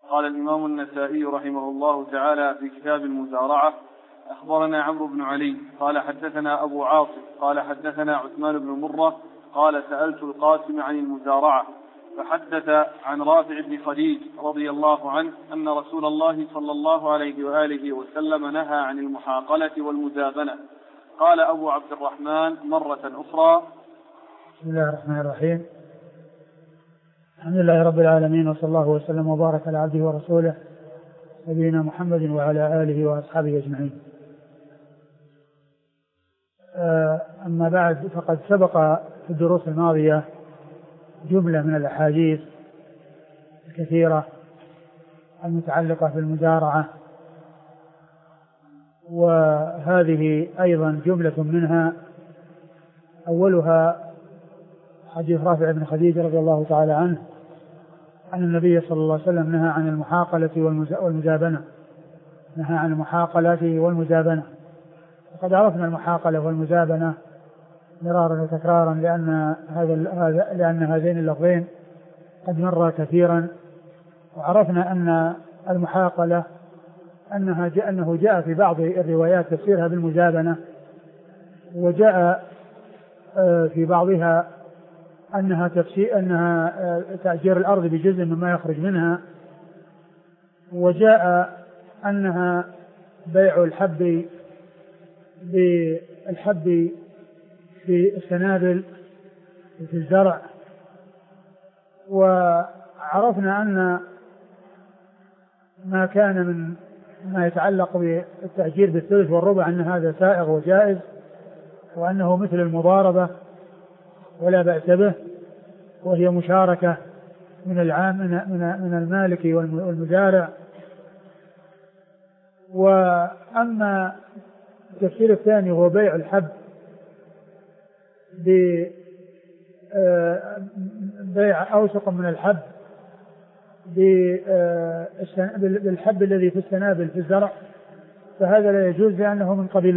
قال الإمام النسائي رحمه الله تعالى في كتاب المزارعة: أخبرنا عمرو بن علي قال حدثنا أبو عاصم قال حدثنا عثمان بن مرة قال سألت القاسم عن المزارعة فحدث عن رافع بن خديج رضي الله عنه أن رسول الله صلى الله عليه وآله وسلم نهى عن المحاقلة والمزابنة. قال أبو عبد الرحمن مرة أخرى: بسم الله الرحمن الرحيم. الحمد لله رب العالمين، وصلى الله وسلم وبارك على عبده ورسوله نبينا محمد وعلى آله وأصحابه أجمعين. أما بعد، فقد سبق في الدروس الماضية جملة من الأحاديث الكثيرة المتعلقة بالمزارعة، وهذه أيضا جملة منها أولها حديث رافع بن خديج رضي الله تعالى عنه أن النبي صلى الله عليه وسلم نهى عن المحاقلة والمزابنة. نهى عن المحاقلة والمزابنة. وقد عرفنا المحاقلة والمزابنة مرارا وتكرارا لأن هذين اللفظين قد مر كثيرا. وعرفنا أن المحاقلة أنه جاء في بعض الروايات تفسيرها بالمزابنة، وجاء في بعضها أنها تأجير الأرض بجزء مما يخرج منها، وجاء أنها بيع الحب بالحب في السنابل في الزرع. وعرفنا أن ما كان من ما يتعلق بالتأجير بالثلث والربع أن هذا سائغ وجائز، وأنه مثل المضاربة ولا بأس به، وهي مشاركة من المالك والمزارع. وأما التفسير الثاني هو بيع الحب بيع أوسق من الحب بالحب الذي في السنابل في الزرع، فهذا لا يجوز لأنه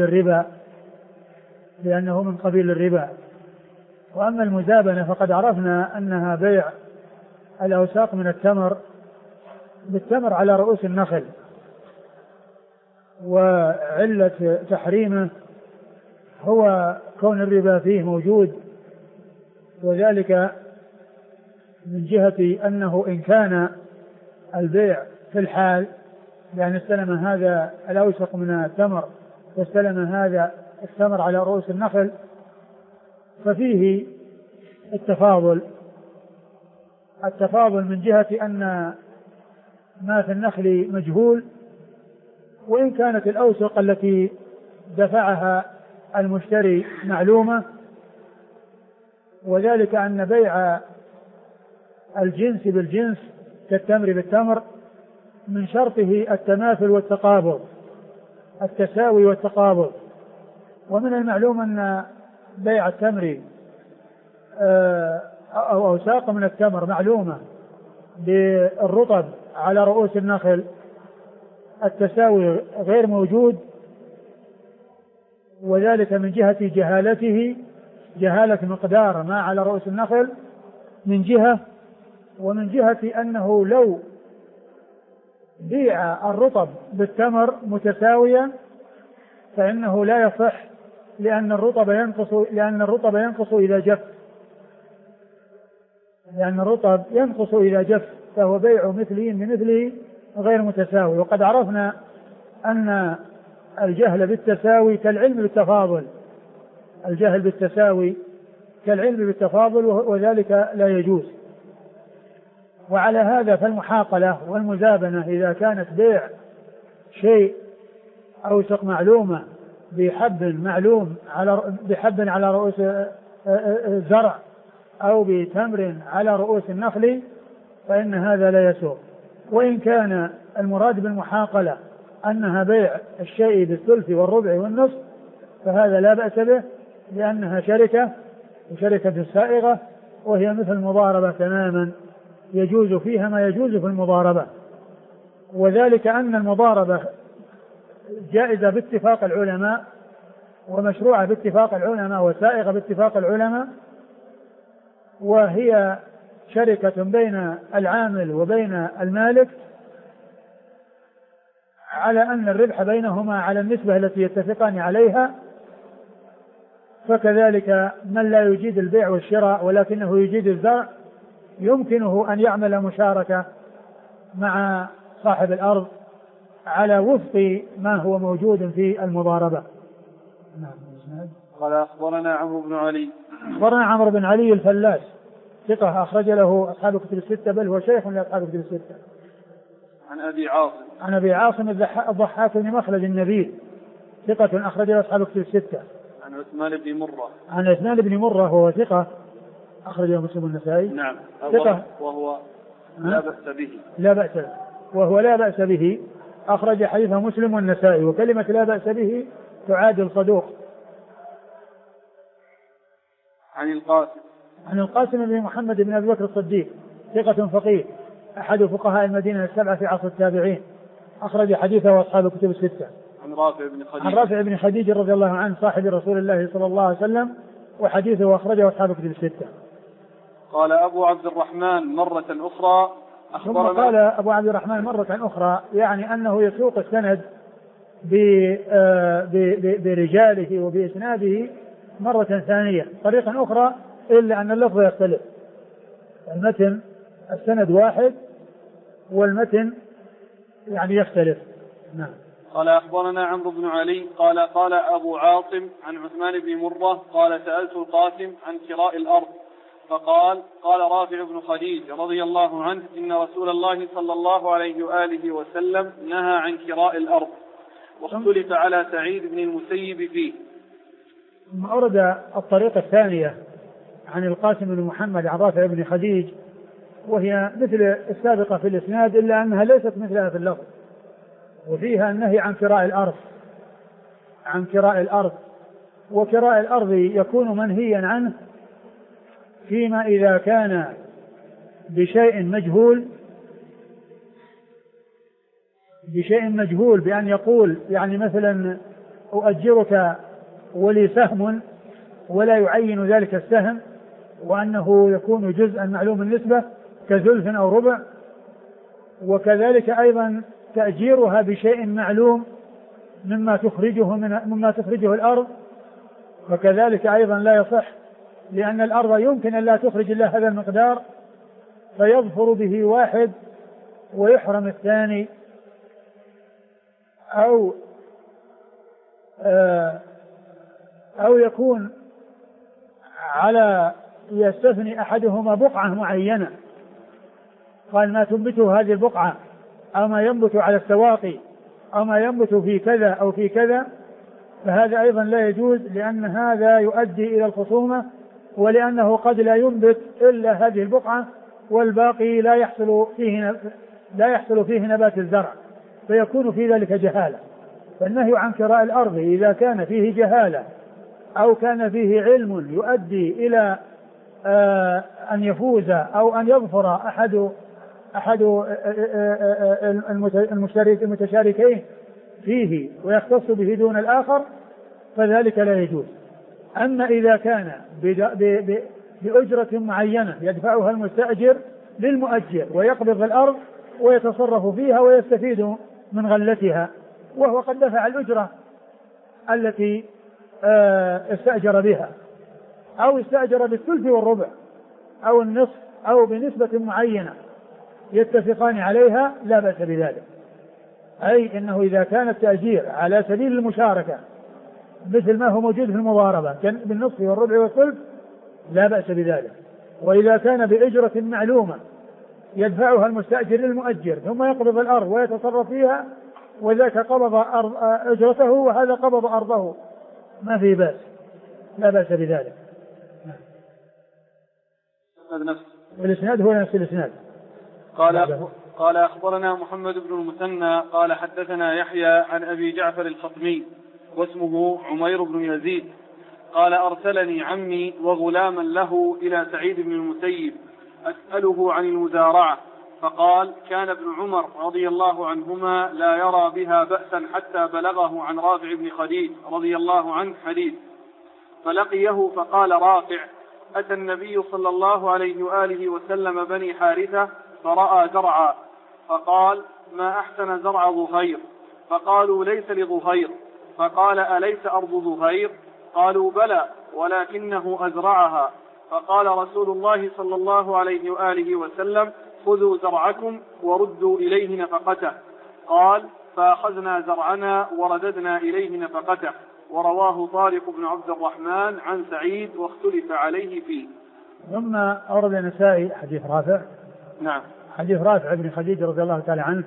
من قبيل الربا. وأما المزابنة فقد عرفنا أنها بيع الأوساق من التمر بالتمر على رؤوس النخل، وعلة تحريمه هو كون الربا فيه موجود، وذلك من جهة أنه إن كان البيع في الحال، يعني استلم هذا الأوسق من التمر واستلم هذا التمر على رؤوس النخل، ففيه التفاضل من جهة أن ما في النخل مجهول، وإن كانت الأوسق التي دفعها المشتري معلومة. وذلك أن بيع الجنس بالجنس كالتمر بالتمر من شرطه التماثل والتقابض، التساوي والتقابض. ومن المعلوم أن بيع التمر أو أوساق من التمر معلومة بالرطب على رؤوس النخل التساوي غير موجود، وذلك من جهة جهالة مقدار ما على رؤوس النخل من جهة، ومن جهة أنه لو بيع الرطب بالتمر متساويا فإنه لا يصح، لأن الرطب ينقص إذا جف، فهو بيع مثله بمثله غير متساوي. وقد عرفنا أن الجهل بالتساوي كالعلم بالتفاضل، وذلك لا يجوز. وعلى هذا فالمحاقلة والمزابنة إذا كانت بيع شيء أوسق معلومة بحب على رؤوس الزرع أو بتمر على رؤوس النخل فإن هذا لا يسوغ. وإن كان المراد بالمحاقلة أنها بيع الشيء بالثلث والربع والنصف فهذا لا بأس به، لأنها شركة سائغة، وهي مثل المضاربة تماما، يجوز فيها ما يجوز في المضاربة. وذلك أن المضاربة جائزة باتفاق العلماء، ومشروعة باتفاق العلماء، وسائغة باتفاق العلماء، وهي شركة بين العامل وبين المالك على أن الربح بينهما على النسبة التي يتفقان عليها، فكذلك من لا يجيد البيع والشراء ولكنه يجيد الزرع يمكنه أن يعمل مشاركة مع صاحب الأرض على وفق ما هو موجود في المضاربة. قال أخبرنا عمرو بن علي. أخبرنا عمرو بن علي الفلاس ثقة أخرج له أصحاب الكتب الستة، بل هو شيخ لأصحاب الكتب الستة. عن أبي عاصم الضحاك بن مخلد النبيل ثقة أخرج له أصحاب الكتب الستة. عن عثمان بن مرة وهو ثقة أخرج له مسلم والنسائي. نعم. ثقة وهو لا بأس به. وهو لا بأس به أخرج حديثه مسلم والنسائي، وكلمة لا بأس به تعادل صدوق. عن القاسم بن محمد بن أبي بكر الصديق ثقة فقيه أحد فقهاء المدينة السبعة في عصر التابعين أخرج حديثه وأصحاب الكتب الستة. عن رافع بن خديج رضي الله عنه صاحب رسول الله صلى الله عليه وسلم وحديثه أخرجه أصحاب الكتب الستة. قال أبو عبد الرحمن مرة أخرى قال أبو عبد الرحمن مرة أخرى يعني أنه يسوق السند برجاله وبإسناده مرة ثانية طريقة أخرى، إلا أن اللفظ يختلف. المتن السند واحد والمتن يعني يختلف. نعم. قال أخبرنا عمرو بن علي قال أبو عاصم عن عثمان بن مرة قال سألت القاسم عن شراء الأرض فقال رافع بن خديج رضي الله عنه إن رسول الله صلى الله عليه وآله وسلم نهى عن شراء الأرض، واختلف على سعيد بن المسيب فيه. ثم أورد الطريقة الثانية عن القاسم بن محمد عن رافع بن خديج، وهي مثل السابقة في الإسناد إلا أنها ليست مثلها في اللفظ، وفيها النهي عن كراء الأرض. وكراء الأرض يكون منهيا عنه فيما إذا كان بشيء مجهول بأن يقول يعني مثلا أؤجرك ولي سهم ولا يعين ذلك السهم، وأنه يكون جزءا معلوم النسبة كزلف أو ربع. وكذلك أيضا تأجيرها بشيء معلوم مما تخرجه الأرض، وكذلك أيضا لا يصح، لأن الأرض يمكن أن لا تخرج إلا هذا المقدار فيظفر به واحد ويحرم الثاني، أو يكون على يستثني أحدهما بقعة معينة، قال ما تنبته هذه البقعة أو ما ينبت على السواقي أو ما ينبت في كذا أو في كذا، فهذا أيضا لا يجوز، لأن هذا يؤدي إلى الخصومة، ولأنه قد لا ينبت إلا هذه البقعة والباقي لا يحصل فيه نبات الزرع، فيكون في ذلك جهالة. فالنهي عن كراء الأرض إذا كان فيه جهالة أو كان فيه علم يؤدي إلى أن يفوز أو أن يظفر أحد المتشاركين فيه ويختص به دون الآخر، فذلك لا يجوز. أما إذا كان بأجرة معينة يدفعها المستأجر للمؤجر ويقبض الأرض ويتصرف فيها ويستفيد من غلتها، وهو قد دفع الأجرة التي استأجر بها، أو استأجر بالثلث والربع أو النصف أو بنسبة معينة يتفقان عليها، لا بأس بذلك. أي أنه إذا كان التأجير على سبيل المشاركة مثل ما هو موجود في المضاربة بالنصف والربع والثلث لا بأس بذلك. وإذا كان بأجرة معلومة يدفعها المستأجر للمؤجر ثم يقبض الأرض ويتصرف فيها، وذاك قبض أجرته وهذا قبض أرضه، ما في بأس، لا بأس بذلك. والإسناد هو نفس الإسناد. قال أخبرنا محمد بن المثنى قال حدثنا يحيى عن أبي جعفر الخطمي واسمه عمير بن يزيد قال أرسلني عمي وغلاما له إلى سعيد بن المسيب أسأله عن المزارعة، فقال كان ابن عمر رضي الله عنهما لا يرى بها بأسا حتى بلغه عن رافع بن خديج رضي الله عنه حديث، فلقيه فقال رافع أتى النبي صلى الله عليه وآله وسلم بني حارثة فرأى زرعا فقال ما أحسن زرع ظهير، فقالوا ليس لظهير. فقال أليس أرض ظهير؟ قالوا بلى ولكنه أزرعها. فقال رسول الله صلى الله عليه وآله وسلم خذوا زرعكم وردوا إليه نفقته. قال فأخذنا زرعنا ورددنا إليه نفقته. ورواه طارق بن عبد الرحمن عن سعيد واختلف عليه فيه. ثم أورد النسائي حديث رافع. نعم. حديث رافع بن خديج رضي الله تعالى عنه،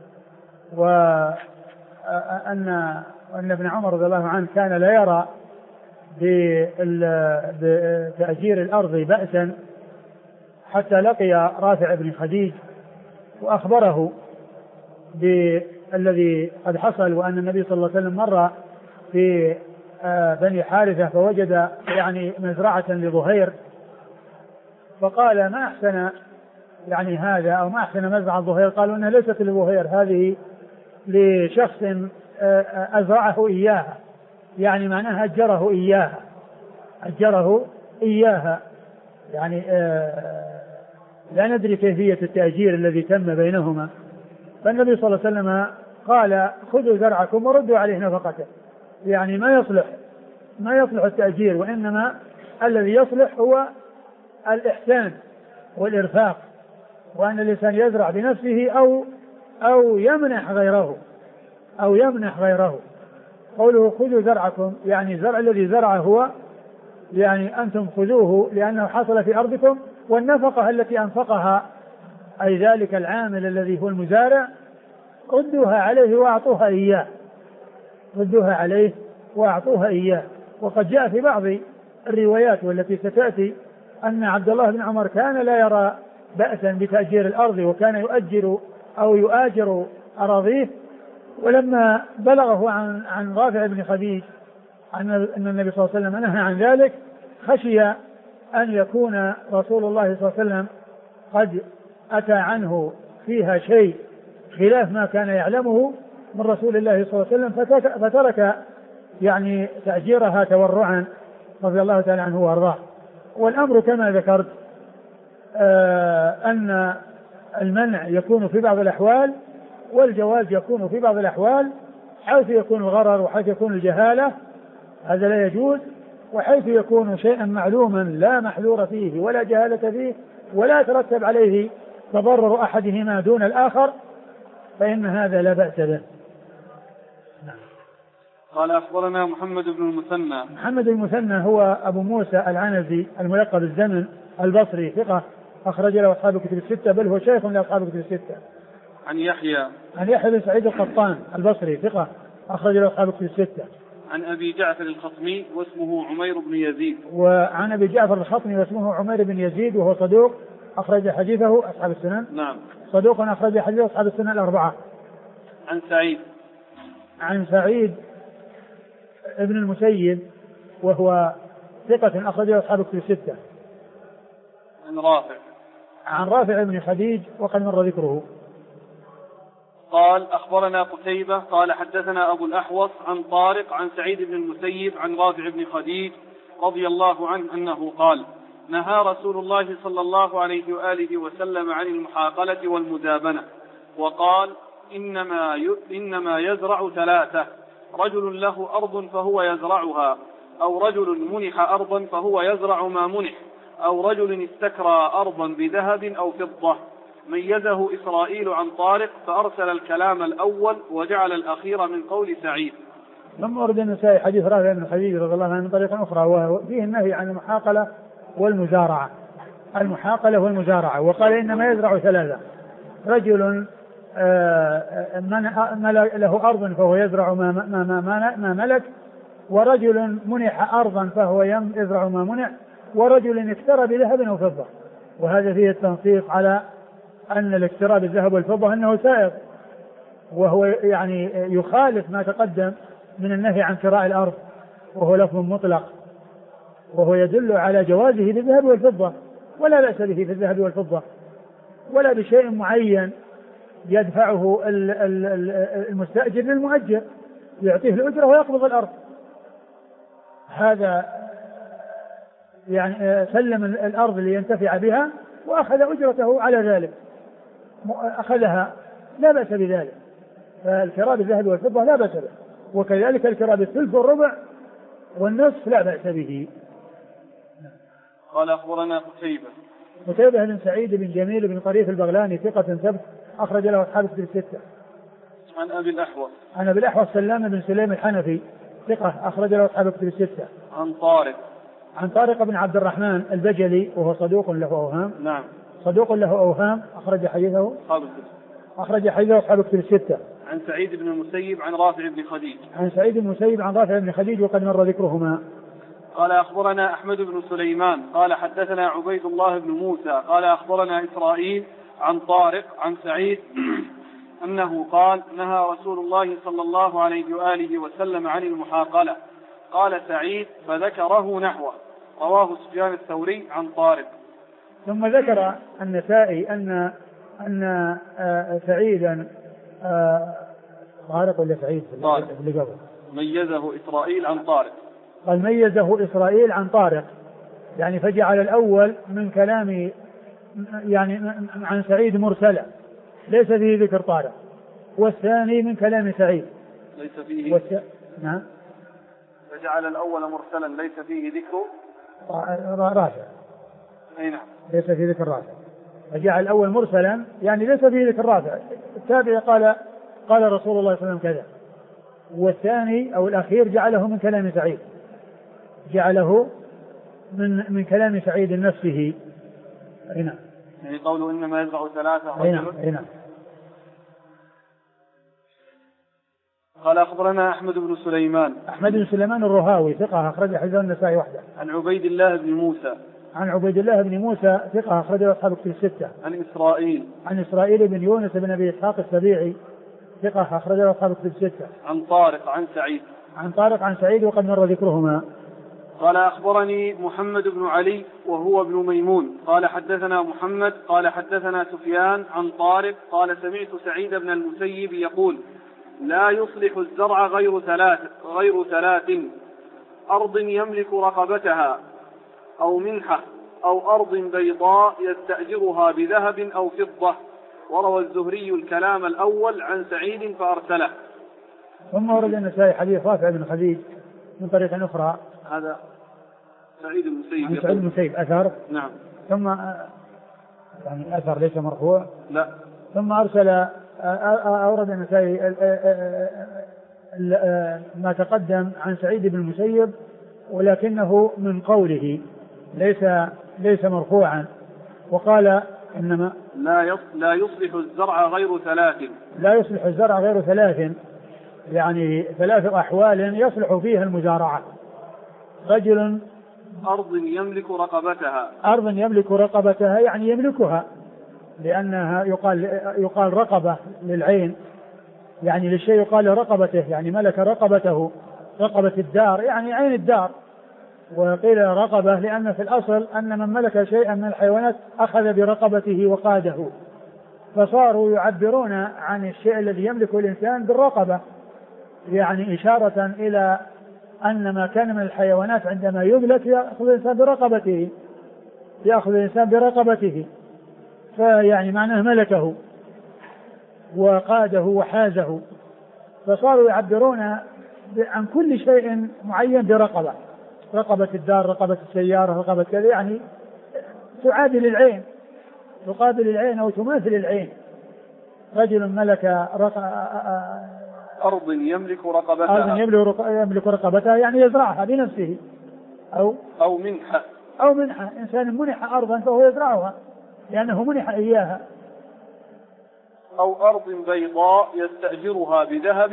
وأن ابن عمر رضي الله عنه كان لا يرى بتأجير الأرض بأسا حتى لقي رافع بن خديج وأخبره بالذي قد حصل، وأن النبي صلى الله عليه وسلم مر في بني حارثة فوجد يعني مزرعة لظهير، فقال ما أحسن يعني هذا أو ما أحسن مزرعة ظهير. قالوا إنها ليست لظهير، هذه لشخص أزرعه إياها، يعني معناها أجره إياها يعني لا ندري كيفية التأجير الذي تم بينهما. فالنبي صلى الله عليه وسلم قال خذوا زرعكم وردوا عليه نفقته، يعني ما يصلح التأجير، وإنما الذي يصلح هو الإحسان والإرفاق، وأن الإنسان يزرع بنفسه أو يمنح غيره. قوله خذوا زرعكم يعني الزرع الذي زرعه هو يعني أنتم خذوه لأنه حصل في أرضكم، والنفقة التي أنفقها أي ذلك العامل الذي هو المزارع ردوها عليه وأعطوها إياه. وقد جاء في بعض الروايات والتي ستأتي أن عبد الله بن عمر كان لا يرى بأسا بتأجير الأرض، وكان يؤجر أو يؤاجر أراضيه. ولما بلغه عن رافع بن خديج أن النبي صلى الله عليه وسلم نهى عن ذلك، خشي أن يكون رسول الله صلى الله عليه وسلم قد أتى عنه فيها شيء خلاف ما كان يعلمه من رسول الله صلى الله عليه وسلم، فترك يعني تأجيرها تورعا رضي الله تعالى عنه وارضاه. والأمر كما ذكرت أن المنع يكون في بعض الأحوال والجواز يكون في بعض الأحوال، حيث يكون الغرر وحيث يكون الجهالة هذا لا يجوز، وحيث يكون شيئا معلوما لا محذور فيه ولا جهالة فيه ولا يترتب عليه تضرر أحدهما دون الآخر فإن هذا لا بأس به. قال أخبرنا محمد بن المثنى. محمد المثنى هو أبو موسى العنزي الملقب الزمن البصري، ثقة أخرج له أصحاب الكتب الستة، بل هو شيخ لأصحاب الكتب الستة. عن يحيى بن سعيد القطان البصري، ثقة أخرج له أصحاب الكتب الستة. عن أبي جعفر الخطمي واسمه عمير بن يزيد. وعن أبي جعفر الخطمي واسمه عمير بن يزيد، وهو صدوق أخرج حديثه أصحاب السنن. نعم. صدوق أخرج حديثه أصحاب السنن الأربعة. عن سعيد ابن المسيب وهو ثقة أخرجه أصحاب الكتب الستة. عن رافع بن خديج وقد مر ذكره. قال أخبرنا قتيبة قال حدثنا أبو الأحوص عن طارق عن سعيد بن المسيب عن رافع بن خديج رضي الله عنه أنه قال نهى رسول الله صلى الله عليه وآله وسلم عن المحاقلة والمدابنة، وقال إنما يزرع ثلاثة: رجل له أرض فهو يزرعها، أو رجل منح أرضا فهو يزرع ما منح، أو رجل استكرى أرضا بذهب أو فضة. ميزه إسرائيل عن طارق فأرسل الكلام الأول وجعل الأخير من قول سعيد. ثم ورد النسائي حديث رافع بن خديج رضي الله عنه من طريق أخرى وفيه النهي عن المحاقلة والمزارعة، وقال إنما يزرع ثلاثة: رجل له أرض فهو يزرع ما ملك، ورجل منح أرضا فهو يزرع ما منح، ورجل اكترى بذهب أو فضة. وهذا فيه التنصيص على أن الاكتراء بالذهب والفضة أنه سائغ، وهو يعني يخالف ما تقدم من النهي عن كراء الأرض، وهو لفظ مطلق، وهو يدل على جوازه بالذهب والفضة، ولا بأس به في الذهب والفضة، ولا بشيء معين يدفعه المستأجر للمؤجر يعطيه الأجرة ويقبض الأرض. هذا يعني سلم الأرض لينتفع بها وأخذ أجرته على ذلك، أخذها لا بأس بذلك، فالكراء بالذهب والفضة لا بأس به، وكذلك الكراء بالثلث والربع والنصف لا بأس به. قال أخبرنا قتيبة بن سعيد بن جميل بن طريف البغلاني ثقة ثبت أخرج له أصحاب الكتب الستة. عن أبي الأحوص سلام بن سليم الحنفي ثقة أخرج له أصحاب الكتب الستة. عن طارق بن عبد الرحمن البجلي وهو صدوق له أوهام. نعم. صدوق له أوهام أخرج حديثه أصحاب الكتب الستة. عن سعيد بن المسيب عن رافع بن خديج. عن سعيد بن المسيب عن رافع بن خديج وقد مر ذكرهما. قال أخبرنا أحمد بن سليمان قال حدثنا عبيد الله بن موسى قال أخبرنا إسرائيل عن طارق عن سعيد أنه قال نهى رسول الله صلى الله عليه وآله وسلم عن المحاقلة. قال سعيد فذكره نحوه. رواه سفيان الثوري عن طارق. ثم ذكر النسائي أن سعيدا طارق ولا سعيد اللي قبل ميزه إسرائيل عن طارق. قال ميزه إسرائيل عن طارق، يعني فجعل الأول من كلام يعني عن سعيد مرسلا ليس فيه ذكر طارق، والثاني من كلام سعيد ليس فيه نعم. فجعل الأول مرسلا ليس فيه ذكر رافع. أي نعم. ليس فيه ذكر رافع، فجعل الأول مرسلا يعني ليس فيه ذكر رافع. التابع قال رسول الله صلى الله عليه وسلم كذا، والثاني أو الأخير جعله من كلام سعيد، جعله من كلام سعيد نفسه. هنا يعني قوله إنما يزرع ثلاثة. هنا قال أخبرنا أحمد بن سليمان الرهاوي ثقة أخرج حديث النسائي وحده. عن عبيد الله بن موسى ثقة أخرج أصحاب الكتب الستة. عن إسرائيل بن يونس بن أبي إسحاق السبيعي ثقة أخرج أصحاب الكتب الستة. عن طارق عن سعيد وقد مر ذكرهما. قال أخبرني محمد بن علي وهو ابن ميمون قال حدثنا محمد قال حدثنا سفيان عن طارق قال سمعت سعيد بن المسيب يقول لا يصلح الزرع غير ثلاث: أرض يملك رقبتها، أو منحة، أو أرض بيضاء يستأجرها بذهب أو فضة. وروى الزهري الكلام الأول عن سعيد فأرسله. ثم ورد النسائي حديث رافع بن خديج من طريق أخرى. هذا سعيد المسيب أثر. نعم. ثم يعني أثر ليس مرفوع. لا. ثم أورد النسائي ما تقدم عن سعيد بن المسيب ولكنه من قوله ليس مرفوعا، وقال إنما لا يصلح الزرع غير ثلاث. لا يصلح الزرع غير ثلاث، يعني ثلاث أحوال يصلح فيها المزارعة. رجل أرض يملك رقبتها يعني يملكها، لأنها يقال رقبة للعين، يعني للشيء يقال رقبته، يعني ملك رقبته، رقبة الدار يعني عين الدار. وقيل رقبة لأن في الأصل أن من ملك شيئا من الحيوانات أخذ برقبته وقاده، فصاروا يعبرون عن الشيء الذي يملكه الإنسان بالرقبة، يعني إشارة إلى أن ما كان من الحيوانات عندما يملك يأخذ الإنسان برقبته، فيعني معناه ملكه وقاده وحازه، فصاروا يعبرون عن كل شيء معين برقبة، رقبة الدار، رقبة السيارة، رقبة كذا، يعني تعادل العين، تقابل العين أو تماثل العين. رجل ملك أرض يملك رقبتها يعني يزرعها بنفسه، أو منحة إنسان منح أرضا فهو يزرعها لأنه منح إياها. أو أرض بيضاء يستأجرها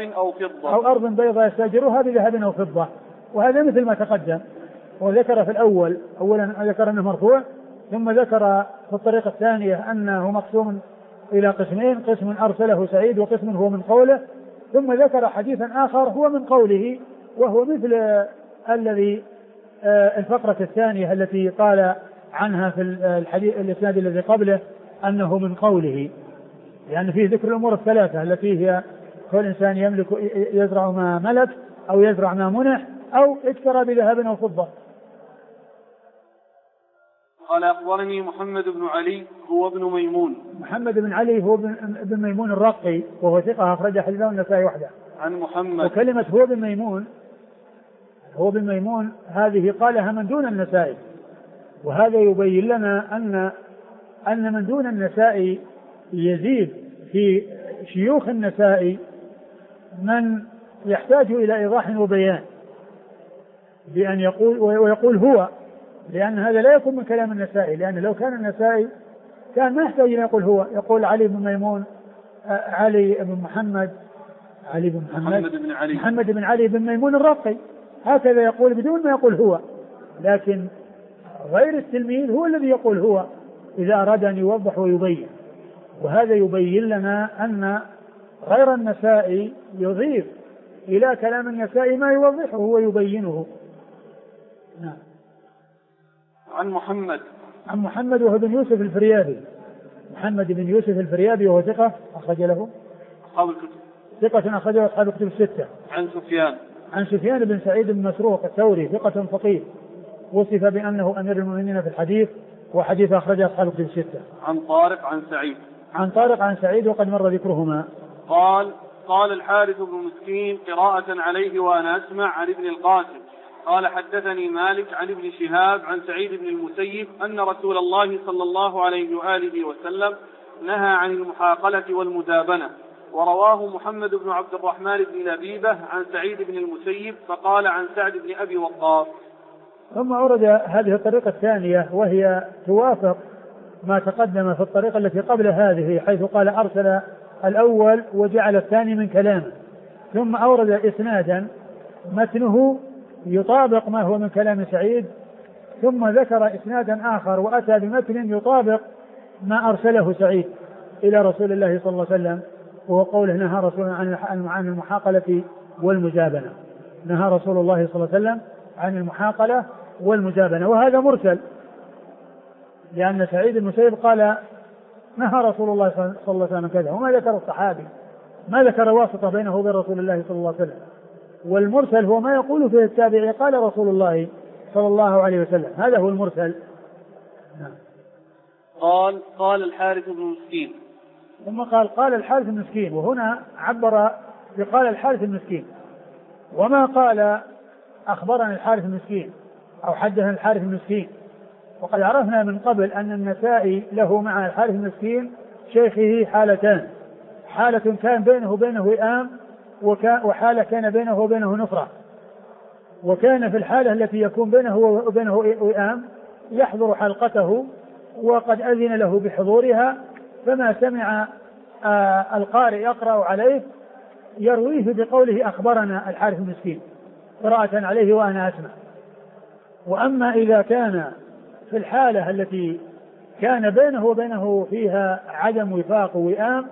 بذهب أو فضة. وهذا مثل ما تقدم، وذكر في أولا ذكر أنه مرفوع، ثم ذكر في الطريقة الثانية أنه مقسوم إلى قسمين: قسم أرسله سعيد وقسم هو من قوله، ثم ذكر حديثا آخر هو من قوله، وهو مثل الذي الفقرة الثانية التي قال عنها في الإسناد الذي قبله أنه من قوله، يعني فيه ذكر الأمور الثلاثة التي هي كل إنسان يملك يزرع ما ملك، أو يزرع ما منح، أو اشترى بذهب أو فضة. قال أخبرني محمد بن علي هو ابن ميمون. محمد بن علي هو ابن ميمون الرقي وهو ثقة أخرج حديثه النسائي وحده. عن محمد. وكلمة هو بن ميمون هذه قالها من دون النسائي، وهذا يبين لنا أن من دون النسائي يزيد في شيوخ النسائي من يحتاج إلى إيضاح وبيان بأن يقول هو، لأن هذا لا يكون من كلام النسائي، لأن لو كان النسائي كان ما يحتاج إلى يقول هو، يقول علي بن ميمون، علي بن محمد محمد بن علي بن ميمون الرقي، هكذا يقول بدون ما يقول هو. لكن غير التلميذ هو الذي يقول هو إذا أراد أن يوضح ويبين، وهذا يبين لنا أن غير النسائي يضيف إلى كلام النسائي ما يوضحه ويبينه. نعم. عن محمد وهو بن يوسف الفريابي، محمد بن يوسف الفريابي وهو ثقة أخرج له ثقة أخرجه أصحاب الكتب الستة. عن سفيان بن سعيد بن مسروق الثوري ثقة فقيه، وصف بأنه أمير المؤمنين في الحديث، وحديث أخرجه أصحاب الكتب الستة. عن طارق عن سعيد وقد مر ذكرهما. قال الحارث بن مسكين قراءة عليه وأنا أسمع عن ابن القاسم قال حدثني مالك عن ابن شهاب عن سعيد بن المسيب أن رسول الله صلى الله عليه وآله وسلم نهى عن المحاقلة والمدابنة. ورواه محمد بن عبد الرحمن بن لبيبة عن سعيد بن المسيب فقال عن سعد بن أبي وقاص. ثم أورد هذه الطريقة الثانية وهي توافق ما تقدم في الطريقة التي قبل هذه، حيث قال أرسل الأول وجعل الثاني من كلامه، ثم أورد إسنادا متنه يطابق ما هو من كلام سعيد، ثم ذكر إسنادا آخر وأتى بمتن يطابق ما أرسله سعيد إلى رسول الله صلى الله عليه وسلم، وهو قوله نهى رسول عن المحاقلة والمجابنة. نهى رسول الله صلى الله عليه وسلم عن المحاقلة والمجابنة، وهذا مرسل، لأن سعيد المسيب قال نهى رسول الله صلى الله عليه وسلم كذا، وما ذكر الصحابي، ما ذكر واسطة بينه وبين رسول الله صلى الله عليه وسلم. والمرسل هو ما يقول فيه التابعي قال رسول الله صلى الله عليه وسلم، هذا هو المرسل. قال الحارث بن مسكين، ثم قال الحارث بن مسكين، وهنا عبر بقال الحارث بن مسكين، وما قال أخبرني الحارث بن مسكين أو حدثنا الحارث بن مسكين. وقد عرفنا من قبل أن النسائي له مع الحارث بن مسكين شيخه حالتان، حالة كان بينه وبينه وئام، وحالة كان بينه وبينه نفرة. وكان في الحالة التي يكون بينه وبينه وئام يحضر حلقته وقد أذن له بحضورها، فما سمع القارئ يقرأ عليه يرويه بقوله أخبرنا الحارث بن مسكين قراءة عليه وأنا أسمع. وأما إذا كان في الحالة التي كان بينه وبينه فيها عدم وفاق وئام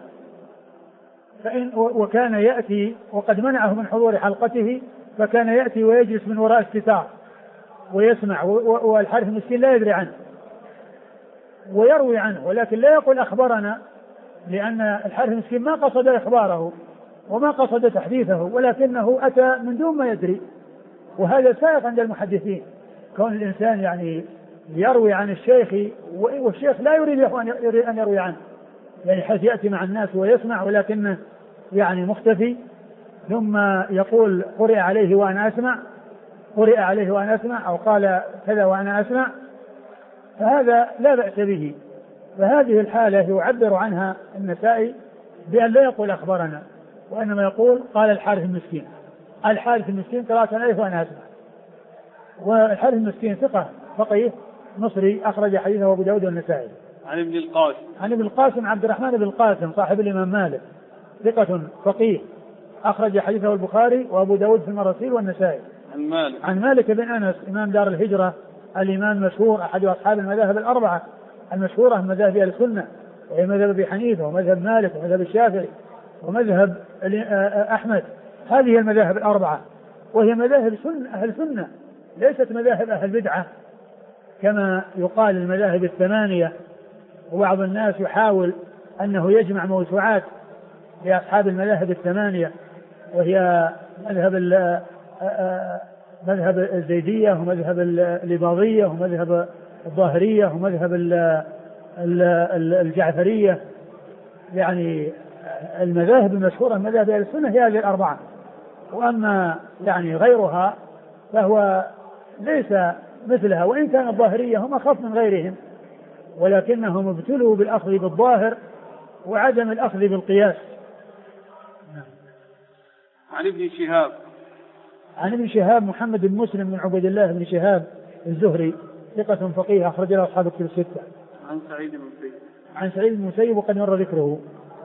وكان يأتي وقد منعه من حضور حلقته، فكان يأتي ويجلس من وراء الستار ويسمع، والحارث المسكين لا يدري عنه ويروي عنه، ولكن لا يقول أخبرنا، لأن الحارث المسكين ما قصد إخباره وما قصد تحديثه، ولكنه أتى من دون ما يدري. وهذا سائق عند المحدثين، كون الإنسان يعني يروي عن الشيخ والشيخ لا يريد أن يروي عنه، يعني حيث يأتي مع الناس ويسمع ولكنه يعني مختفي، ثم يقول قرئ عليه وأنا أسمع أو قال كذا وأنا أسمع، فهذا لا بأس به. فهذه الحالة يعبر عنها النسائي بأن لا يقول أخبرنا، وإنما يقول قال الحارث المسكين. الحارث المسكين قراءة عليه وأنا أسمع. والحارث المسكين ثقة فقيه مصري أخرج حديثه أبو داود والنسائي. عن ابن القاسم عبد الرحمن بن القاسم صاحب الإمام مالك ثقة فقيه أخرج حديثه البخاري وأبو داود في المراسيل والنسائي. عن مالك بن أنس إمام دار الهجرة الإمام المشهور أحد أصحاب المذاهب الأربعة المشهورة من مذاهب أهل السنة، وهي مذهب أبي حنيفة ومذهب مالك ومذهب الشافعي ومذهب أحمد. هذه المذاهب الأربعة وهي مذاهب أهل السنة، ليست مذاهب أهل بدعة كما يقال المذاهب الثمانية. وبعض الناس يحاول أنه يجمع موسوعات لأصحاب المذاهب الثمانية، وهي مذهب الزيدية ومذهب الإباضية ومذهب الظاهرية ومذهب الجعفرية، يعني المذاهب المشهورة من مذاهب أهل السنة هي هذه الأربعة. وأما يعني غيرها فهو ليس مثلها، وإن كان الظاهرية هم أخف من غيرهم، ولكنهم ابتلوا بالأخذ بالظاهر وعدم الأخذ بالقياس. عن ابن شهاب. عن ابن شهاب محمد بن مسلم بن عبد الله بن شهاب الزهري ثقة فقيه أخرج له أصحاب الكتب الستة. عن سعيد بن المسيب. عن سعيد بن المسيب وقد مر ذكره.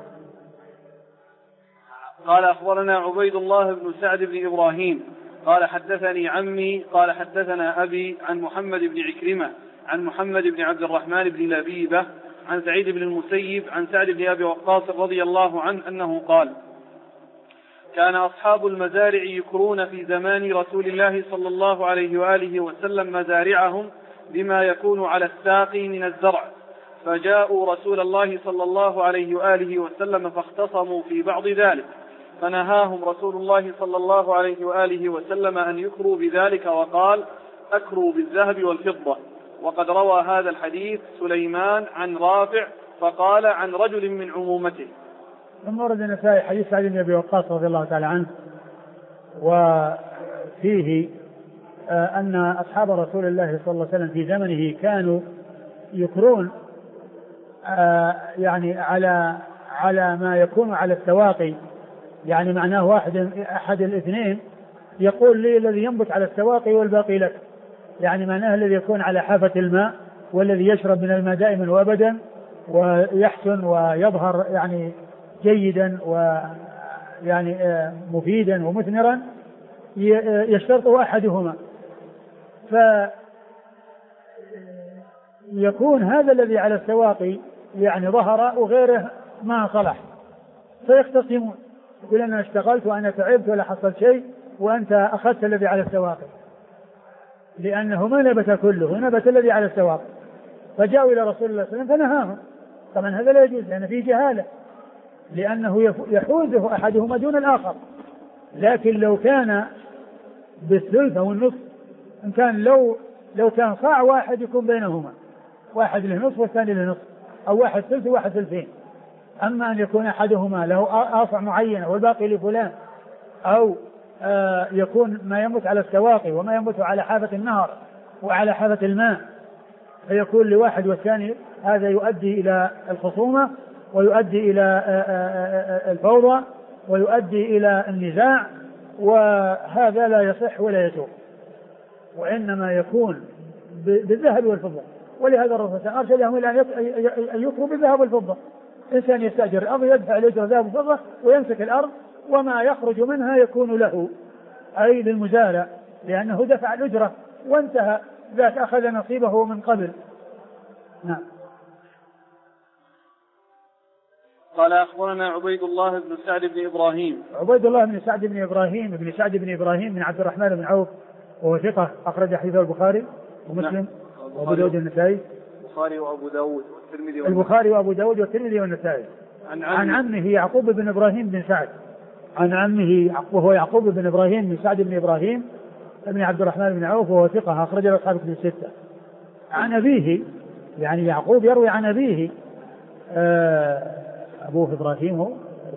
قال أخبرنا عبيد الله بن سعد بن إبراهيم قال حدثني عمي قال حدثنا أبي عن محمد بن عكرمة عن محمد بن عبد الرحمن بن لبيبة عن سعيد بن المسيب عن سعد بن أبي وقاص رضي الله عنه أنه قال: كان أصحاب المزارع يكرون في زمان رسول الله صلى الله عليه وآله وسلم مزارعهم بما يكون على الساقي من الزرع، فجاءوا رسول الله صلى الله عليه وآله وسلم فاختصموا في بعض ذلك، فنهاهم رسول الله صلى الله عليه وآله وسلم أن يكروا بذلك وقال: أكروا بالذهب والفضة. وقد روى هذا الحديث سليمان عن رافع فقال عن رجل من عمومته. ثم ورد النسائي حديث سعد بن أبي وقاص رضي الله تعالى عنه، وفيه أن أصحاب رسول الله صلى الله عليه وسلم في زمنه كانوا يكرون يعني على ما يكون على السواقي، يعني معناه أحد الاثنين يقول لي الذي ينبت على السواقي والباقي لك، يعني معناه الذي يكون على حافة الماء والذي يشرب من الماء دائما وأبدا ويحسن ويظهر يعني جيدا ويعني مفيدا ومثمرا يشترطه أحدهما، فيكون هذا الذي على السواقي يعني ظهر وغيره ما صلح، فيختصمون، يقول أنا اشتغلت وأنا تعبت ولا حصل شيء وأنت أخذت الذي على السواقي، لأنه ما نبت كله، نبت الذي على السواقي. فجاءوا إلى رسول الله صلى الله عليه وسلم فنهاهم. طبعا هذا لا يجوز لأن فيه جهالة، لأنه يحوزه أحدهما دون الآخر. لكن لو كان بالثلث أو النصف، إن كان لو كان صاع واحد يكون بينهما، واحد له نصف والثاني له نصف، أو واحد ثلث وواحد ثلثين. أما أن يكون أحدهما له آصع معينة والباقي لفلان، أو يكون ما ينبت على السواقي وما ينبت على حافة النهر وعلى حافة الماء، فيكون لواحد والثاني، هذا يؤدي إلى الخصومة ويؤدي إلى الفوضى ويؤدي إلى النزاع، وهذا لا يصح ولا يسوق، وإنما يكون بالذهب والفضة. ولهذا الرسول أرشدهم إلى أن يكروا بالذهب والفضة. إنسان يستأجر الأرض يدفع الأجرة ذهب وفضة ويمسك الأرض، وما يخرج منها يكون له، أي للمزارع، لأنه دفع الأجرة وانتهى، ذاك أخذ نصيبه من قبل. نعم. قال أخبرنا عبيد الله بن سعد بن إبراهيم. عبيد الله بن سعد بن إبراهيم بن عبد الرحمن بن عوف، وهو ثقة أخرج حديثه البخاري ومسلم وأبو داود والنسائي. البخاري وأبو داود والترمذي والنسائي. عن عمه يعقوب بن إبراهيم بن سعد، عن عمه وهو يعقوب بن إبراهيم بن سعد بن إبراهيم بن عبد الرحمن بن عوف، وهو ثقة أخرج له أصحاب الكتب الستة. عن أبيه، يعني يعقوب يروي عن أبيه، أبوه إبراهيم، هو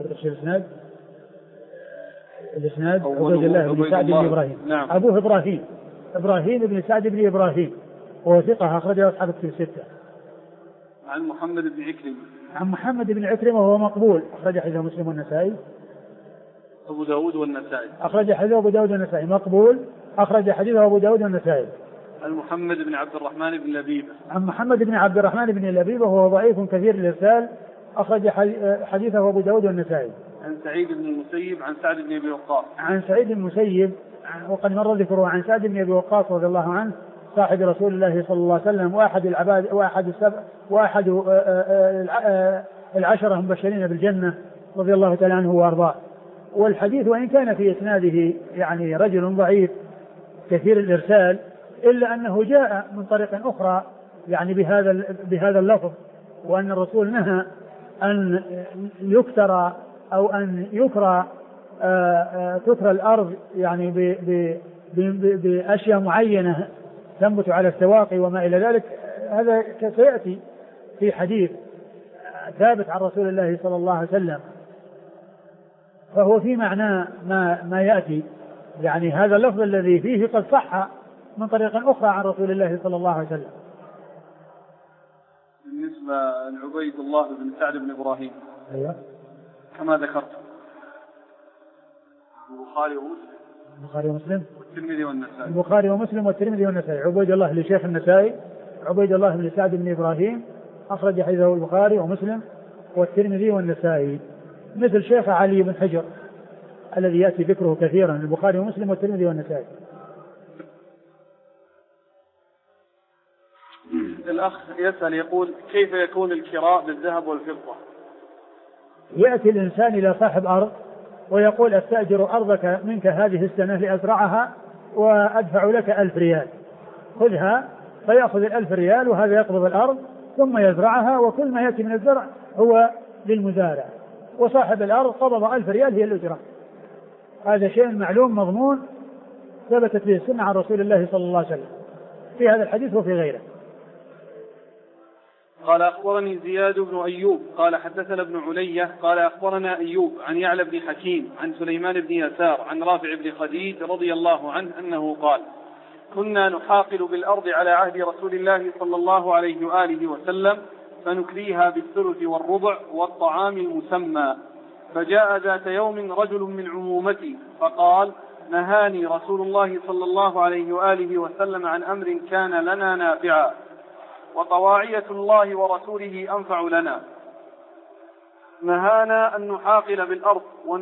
الإسناد عبيد الله بن سعد بن إبراهيم. نعم. أبوه إبراهيم بن سعد بن إبراهيم، وهو ثقة أخرج له أصحاب الكتب الستة. عن محمد بن عكرمة وهو مقبول أخرج حديثه مسلم والنسائي. أبو داود والنسائي. أخرج حديثه أبو داود والنسائي، مقبول أخرج حديثه أبو داود والنسائي. عن محمد بن عبد الرحمن بن لبيبة. عن محمد بن عبد الرحمن بن لبيبة، وهو ضعيف كثير الإرسال، أخرج حديثه أبو داود والنسائي. عن سعيد بن المسيب عن سعد بن أبي وقاص. عن سعيد بن المسيب وقد مر ذكره. عن سعد بن أبي وقاص رضي الله عنه، صاحب رسول الله صلى الله عليه وسلم، وأحد العباد وأحد العشرة المبشرين بالجنة رضي الله تعالى عنه وأرضاه. والحديث وإن كان في إسناده يعني رجل ضعيف كثير الإرسال، إلا أنه جاء من طريق أخرى يعني بهذا اللفظ، وأن الرسول نهى أن يكترى أو أن يكرى كثر الأرض يعني بأشياء معينة تنبت على السواقي وما إلى ذلك، هذا سيأتي في حديث ثابت عن رسول الله صلى الله عليه وسلم، فهو في معنى ما يأتي، يعني هذا اللفظ الذي فيه قد صح من طريق أخرى عن رسول الله صلى الله عليه وسلم. بالنسبة لعبيد الله بن سعد بن إبراهيم، أيوة، كما ذكرت البخاري ومسلم والترمذي والنسائي. البخاري ومسلم والترمذي والنسائي. عبيد الله لشيخ النسائي، عبيد الله بن سعد بن إبراهيم أخرج حديثه البخاري ومسلم والترمذي والنسائي، مثل شيخ علي بن حجر الذي يأتي ذكره كثيرا، البخاري ومسلم والترمذي والنسائي. الأخ يسأل يقول: كيف يكون الكراء بالذهب والفضة؟ يأتي الإنسان إلى صاحب أرض ويقول: أستأجر أرضك منك هذه السنة لأزرعها وأدفع لك 1000 ريال، خذها، فيأخذ 1000 ريال وهذا يقبض الأرض ثم يزرعها، وكل ما يأتي من الزرع هو للمزارع، وصاحب الأرض قبض 1000 ريال هي الأجرة. هذا شيء معلوم مضمون ثبتت به السنة عن رسول الله صلى الله عليه وسلم في هذا الحديث وفي غيره. قال: أخبرني زياد بن أيوب قال حدثنا ابن علية قال أخبرنا أيوب عن يعلى بن حكيم عن سليمان بن يسار عن رافع بن خديج رضي الله عنه أنه قال: كنا نحاقل بالأرض على عهد رسول الله صلى الله عليه وآله وسلم، فنكريها بالثلث والربع والطعام المسمى، فجاء ذات يوم رجل من عمومتي فقال: نهاني رسول الله صلى الله عليه وآله وسلم عن أمر كان لنا نافعا، وطواعية الله ورسوله أنفع لنا، نهانا أن نحاقل بالأرض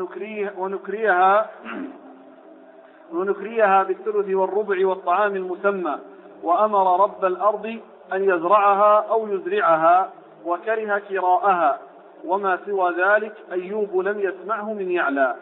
ونكريها بالثلث والربع والطعام المسمى، وأمر رب الأرض أن يزرعها أو يزرعها، وكره كراءها، وما سوى ذلك أيوب لم يسمعه من يعلى.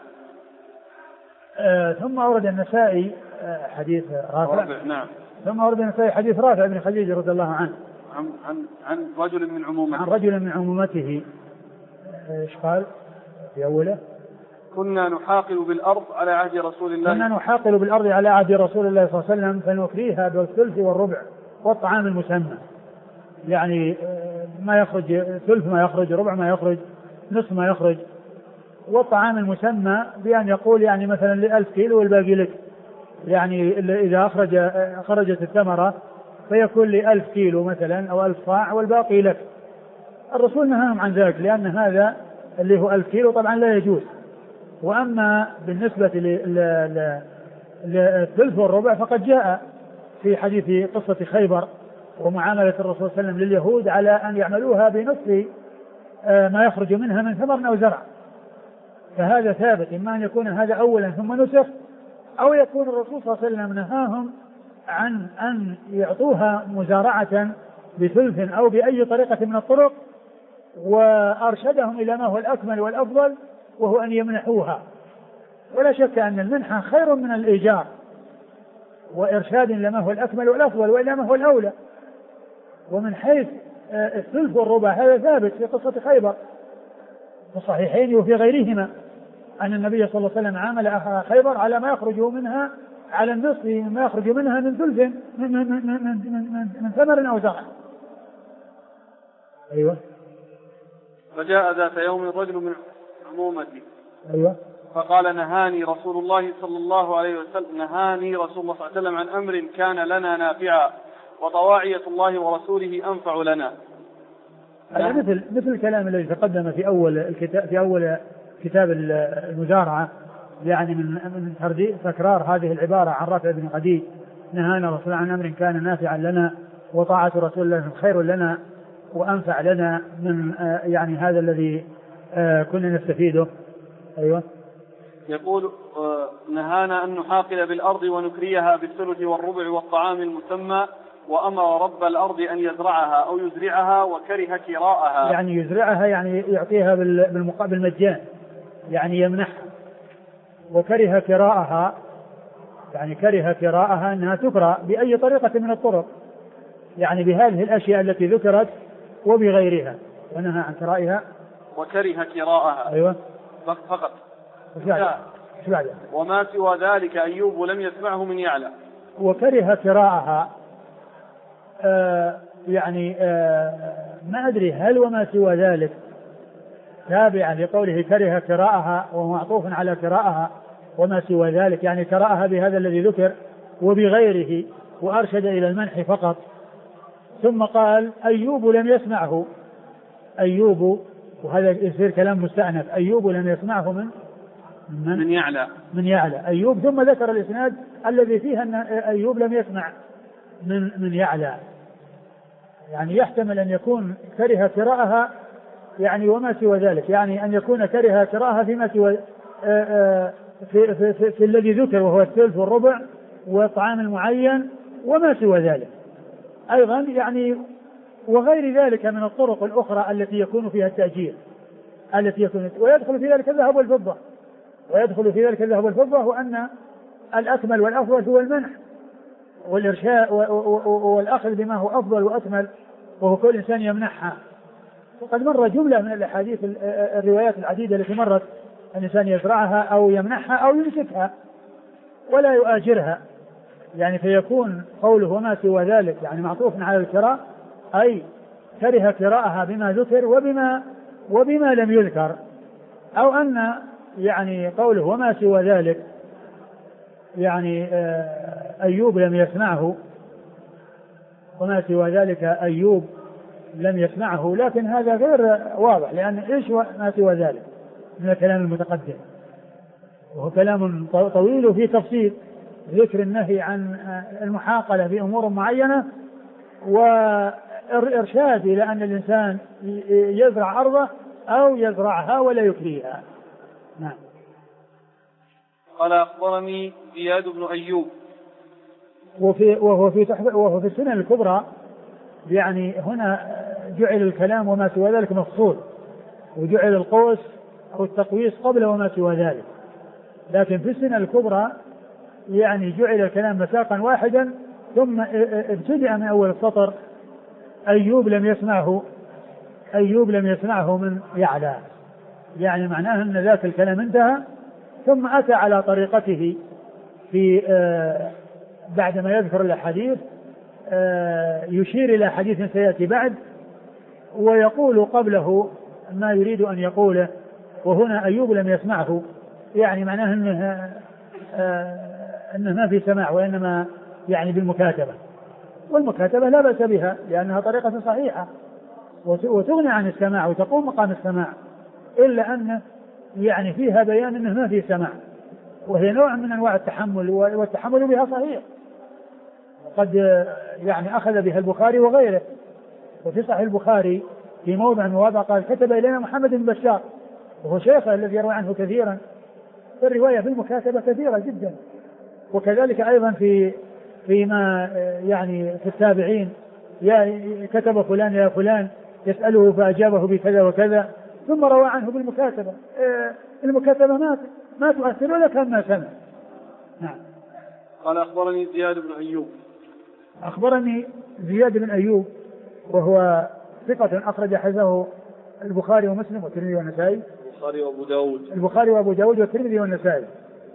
ثم أورد النسائي حديث رافع. نعم. ثم أورد النسائي حديث رافع بن خديج رضي الله عنه عن رجل من عمومته. عن رجل من عمومته. ايش قال في أوله؟ كنا نحاقل بالأرض على عهد رسول الله. كنا نحاقل بالأرض على عهد رسول الله صلى الله عليه وسلم، فنكريها بالثلث والربع والطعام المسمى، يعني ما يخرج ثلث ما يخرج، ربع ما يخرج، نصف ما يخرج، والطعام المسمى بأن يقول يعني مثلا 1000 كيلو والباقي لك، يعني إذا خرجت الثمرة فيكون لي 1000 كيلو مثلا أو 1000 صاع والباقي لك. الرسول نهاهم عن ذلك لأن هذا اللي هو 1000 كيلو طبعا لا يجوز. وأما بالنسبة للثلث والربع فقد جاء في حديث قصة خيبر ومعاملة الرسول صلى الله عليه وسلم لليهود على أن يعملوها بنصف ما يخرج منها من ثمر أو زرع، فهذا ثابت، إما أن يكون هذا أولا ثم نسخ، أو يكون الرسول صلى الله عليه وسلم نهاهم عن أن يعطوها مزارعة بثلث أو بأي طريقة من الطرق، وأرشدهم إلى ما هو الأكمل والأفضل وهو أن يمنحوها. ولا شك أن المنحة خير من الإيجار، وإرشاد لما هو الأكمل والأفضل وإلى ما هو الأولى. ومن حيث الثلث والربع هذا ثابت في قصة خيبر في الصحيحين وفي غيرهما أن النبي صلى الله عليه وسلم عامل خيبر على ما يخرج منها على النصف ما يخرج منها من ثلث من ثمر أو زرع. أيوة. فجاء ذات يوم رجل من عمومتي. أيوة. فقال: نهاني رسول الله صلى الله عليه وسلم عن أمر كان لنا نافعا، وطواعية الله ورسوله أنفع لنا. هذا مثل الكلام الذي تقدم في أول كتاب المزارعة، يعني من تكرار هذه العبارة عن رافع بن خديج: نهانا رسول عن أمر كان نافعا لنا، وطاعة رسول الله خير لنا وأنفع لنا من يعني هذا الذي كنا نستفيده. أيوة. يقول: نهانا أن نحاقل بالأرض ونكريها بالثلث والربع والطعام المسمى، وأمر رب الأرض أن يزرعها أو يزرعها، وكره كراءها. يعني يزرعها يعني يعطيها بالمجان، يعني يمنحها. وكره كراءها يعني كره كراءها أنها تكرى بأي طريقة من الطرق، يعني بهذه الأشياء التي ذكرت وبغيرها، ونهى عن كرائها وكره كراءها. أيوة. فقط. وما سوى ذلك أيوب لم يسمعه من يعلى. وكره كراءها يعني ما أدري هل وما سوى ذلك تابعا لقوله كره قراءها ومعطوف على قراءها وما سوى ذلك، يعني قراءها بهذا الذي ذكر وبغيره وأرشد إلى المنح فقط. ثم قال أيوب لم يسمعه، أيوب، وهذا يصير كلام مستأنف، أيوب لم يسمعه من يعلى أيوب، ثم ذكر الإسناد الذي فيه أن أيوب لم يسمع من يعلى، يعني يحتمل أن يكون كره قراءها يعني وما سوى ذلك، يعني أن يكون كره قراءها فيما سوى في الذي ذكر وهو الثلث والربع والطعام المعين وما سوى ذلك أيضا، يعني وغير ذلك من الطرق الأخرى التي يكون فيها التأجير ويدخل في ذلك الذهب والفضة، وأن الأكمل والأفضل هو المنح والإرشاء والأخذ بما هو أفضل وأكمل، وهو كل إنسان يمنحها. وقد مر جملة من الأحاديث الروايات العديدة التي مرت الإنسان يزرعها أو يمنحها أو يمسكها ولا يؤاجرها، يعني فيكون قوله وما سوى ذلك يعني معطوف على القراء، أي كره قراءها بما ذكر وبما لم يذكر، أو أن يعني قوله وما سوى ذلك يعني أيوب لم يسمعه، وما سوى ذلك أيوب لم يسمعه، لكن هذا غير واضح، لأن إيش ما سوى ذلك من الكلام المتقدم، وهو كلام طويل في تفصيل ذكر النهي عن المحاقلة في أمور معينة وإرشاد إلى أن الإنسان يزرع أرضه أو يزرعها ولا يكريها. نعم. قال أخبرني زياد بن أيوب، وهو في السنن الكبرى، يعني هنا جعل الكلام وما سوى ذلك مفصول، وجعل القوس أو التقويس قبل وما سوى ذلك، لكن في السنن الكبرى يعني جعل الكلام مساقا واحدا، ثم ابتدأ من أول السطر أيوب لم يسمعه من يعلى، يعني معناه أن ذاك الكلام انتهى، ثم أتى على طريقته في بعدما يذكر الحديث يشير إلى حديث سيأتي بعد ويقول قبله ما يريد أن يقوله، وهنا أيوب لم يسمعه، يعني معناه أنه ما في سماع، وإنما يعني بالمكاتبة، والمكاتبة لا بأس بها لأنها طريقة صحيحة وتغني عن السماع وتقوم مقام السماع، إلا أن يعني فيها بيان أنه ما في سماع، وهي نوع من أنواع التحمل، والتحمل بها صحيح، وقد يعني أخذ بها البخاري وغيره. وفي صحيح البخاري في موضع قال كتب إلينا محمد بن بشار، وهو شيخه الذي يروي عنه كثيرا، فالرواية في المكاتبة كثيرة جدا. وكذلك أيضا فيما يعني في التابعين كتب فلان يا فلان يسأله فأجابه بكذا وكذا، ثم روى عنه بالمكاتبة. المكاتبة ما تؤثر ولا كان ما سمع. نعم. قال أخبرني زياد بن أيوب، أخبرني زياد بن أيوب وهو ثقة أخرج حديثه البخاري ومسلم والترمذي والنسائي، البخاري وأبو داود والترمذي والنسائي.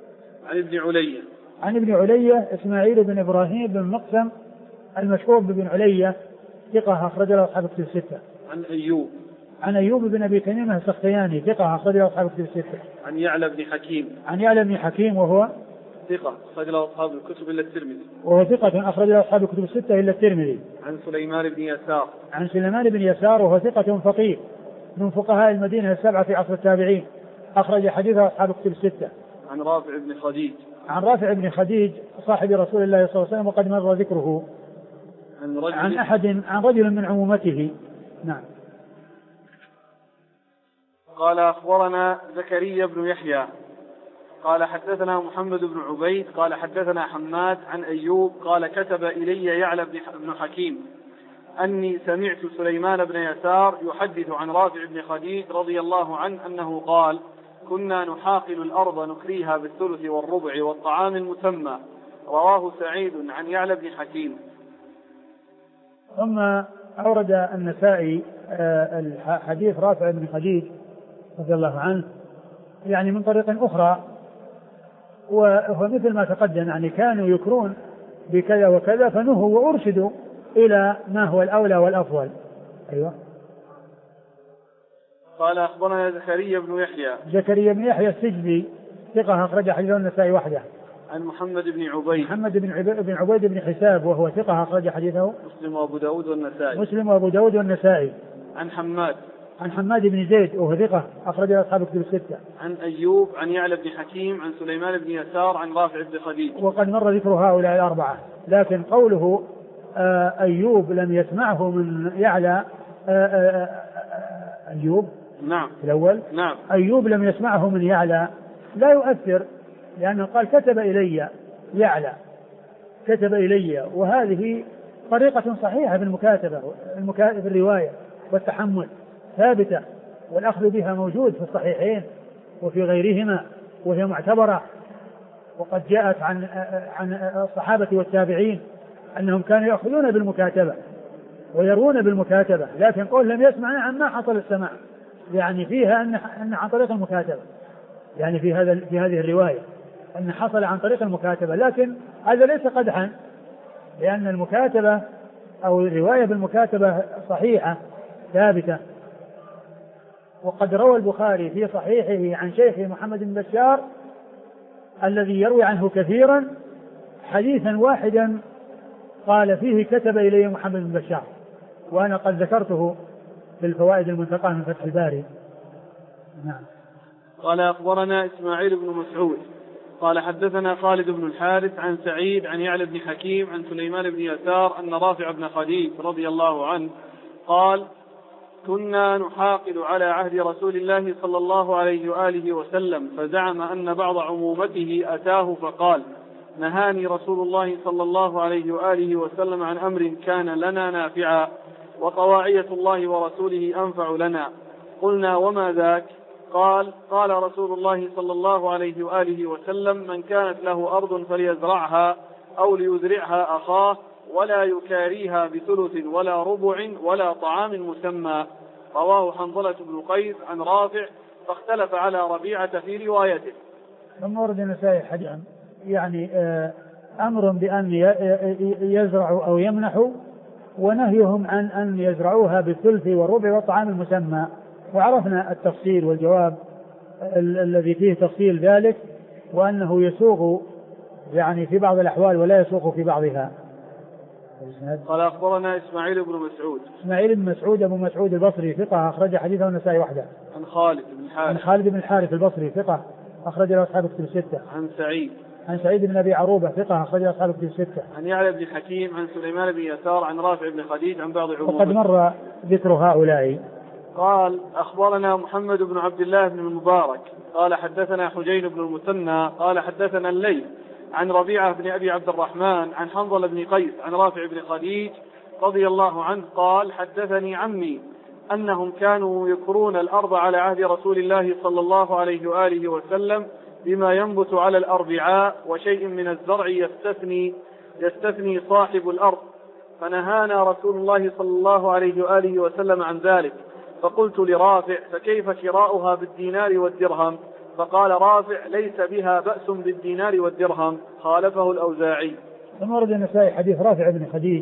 عن ابن علية إسماعيل بن إبراهيم بن مقسم المشهور بن علية، ثقة أخرج له أصحاب الكتب الستة. عن أيوب بن أبي تميم السختياني، ثقة أخرج له أصحاب الكتب الستة. عن يعلى بن حكيم وهو ثقة أخرج له أصحاب الكتب إلا الترمذي. وهو ثقة أخرج له أصحاب الكتب الستة إلا الترمذي. عن سليمان بن يسار وهو ثقة فقيه من فقهاء المدينة السبعة في عصر التابعين، أخرج حديثه أصحاب الكتب الستة. عن رافع بن خديج صاحب رسول الله صلى الله عليه وسلم، وقد مر ذكره. عن رجل من عمومته. نعم. قال أخبرنا زكريا بن يحيى قال حدثنا محمد بن عبيد قال حدثنا حماد عن أيوب قال كتب إلي يعلى بن حكيم أني سمعت سليمان بن يسار يحدث عن رافع بن خديج رضي الله عنه أنه قال كنا نحاقل الأرض نكريها بالثلث والربع والطعام المسمى. رواه سعيد عن يعلى بن حكيم. ثم أورد النسائي الحديث رافع بن خديج رضي الله عنه يعني من طريق أخرى، وهو مثل ما تقدم، يعني كانوا يكرون بكذا وكذا فنهوا وأرشدوا إلى ما هو الأولى والأفضل. أيوة. قال أخبرنا زكريا بن يحيى. زكريا بن يحيى السجزي ثقة أخرج حديثه النسائي وحده. عن محمد بن عبيد. محمد بن عبيد بن حساب وهو ثقة أخرج حديثه مسلم وأبو داود والنسائي. مسلم وأبو داود والنسائي. عن حماد. عن حماد بن زيد وهو ثقة أخرج أصحاب الكتب الستة. عن أيوب عن يعلى بن حكيم عن سليمان بن يسار عن رافع بن خديج. وقد مر ذكر هؤلاء الأربعة، لكن قوله أيوب لم يسمعه من يعلى أيوب نعم الأول نعم أيوب لم يسمعه من يعلى لا يؤثر، لأنه قال كتب إلي يعلى، كتب إلي، وهذه طريقة صحيحة في المكاتبة في الرواية والتحمل ثابتة، والأخذ بها موجود في الصحيحين وفي غيرهما وهي معتبرة، وقد جاءت عن الصحابة والتابعين أنهم كانوا يأخذون بالمكاتبة ويرون بالمكاتبة، لكن قول لم يسمع عن ما حصل السماع، يعني فيها أن عن طريق المكاتبة، يعني في هذه الرواية أن حصل عن طريق المكاتبة، لكن هذا ليس قدحا، لأن المكاتبة أو الرواية بالمكاتبة صحيحة ثابتة. وقد روى البخاري في صحيحه عن شيخه محمد بن بشار الذي يروي عنه كثيرا حديثا واحدا قال فيه كتب إلي محمد بن بشار، وأنا قد ذكرته في الفوائد المنتقاة من فتح الباري. نعم. قال أخبرنا إسماعيل بن مسعود قال حدثنا خالد بن الحارث عن سعيد عن يعلى بن حكيم عن سليمان بن يسار أن رافع بن خديج رضي الله عنه قال كنا نحاقل على عهد رسول الله صلى الله عليه وآله وسلم، فزعم أن بعض عمومته أتاه فقال نهاني رسول الله صلى الله عليه وآله وسلم عن أمر كان لنا نافعا، وطواعية الله ورسوله أنفع لنا. قلنا وما ذاك؟ قال رسول الله صلى الله عليه وآله وسلم من كانت له أرض فليزرعها أو ليزرعها أخاه ولا يكاريها بثلث ولا ربع ولا طعام مسمى. رواه حنظلة بن قيس عن رافع، فاختلف على ربيعة في روايته. ثم ورد النسائي حديثا يعني أمر بأن يزرعوا أو يمنحوا، ونهيهم عن أن يزرعوها بالثلث والربع والطعام المسمى، وعرفنا التفصيل والجواب الذي فيه تفصيل ذلك، وأنه يسوغ يعني في بعض الأحوال ولا يسوغ في بعضها. قال أخبرنا إسماعيل بن مسعود. إسماعيل بن مسعود أبو مسعود البصري ثقة أخرج حديثه النسائي وحده. عن خالد بن الحارث. عن خالد بن الحارث البصري ثقة أخرج له أصحاب الكتب الستة. عن سعيد بن أبي عروبة ثقة أخرج له أصحاب الكتب الستة. عن يعلى بن حكيم عن سليمان بن يسار عن رافع بن خديج عن بعض عمومته. وقد مر ذكر هؤلاء. قال أخبرنا محمد بن عبد الله بن المبارك قال حدثنا حجين بن المثنى قال حدثنا الليث عن ربيعة بن أبي عبد الرحمن عن حنظلة بن قيس عن رافع بن خديج رضي الله عنه قال حدثني عمي أنهم كانوا يكرون الأرض على عهد رسول الله صلى الله عليه وآله وسلم بما ينبت على الأربعاء وشيء من الزرع يستثني صاحب الأرض، فنهانا رسول الله صلى الله عليه وآله وسلم عن ذلك. فقلت لرافع فكيف شراؤها بالدينار والدرهم؟ فقال رافع ليس بها بأس بالدينار والدرهم، خالفه الأوزاعي. ثم ورد النسائي حديث رافع بن خديج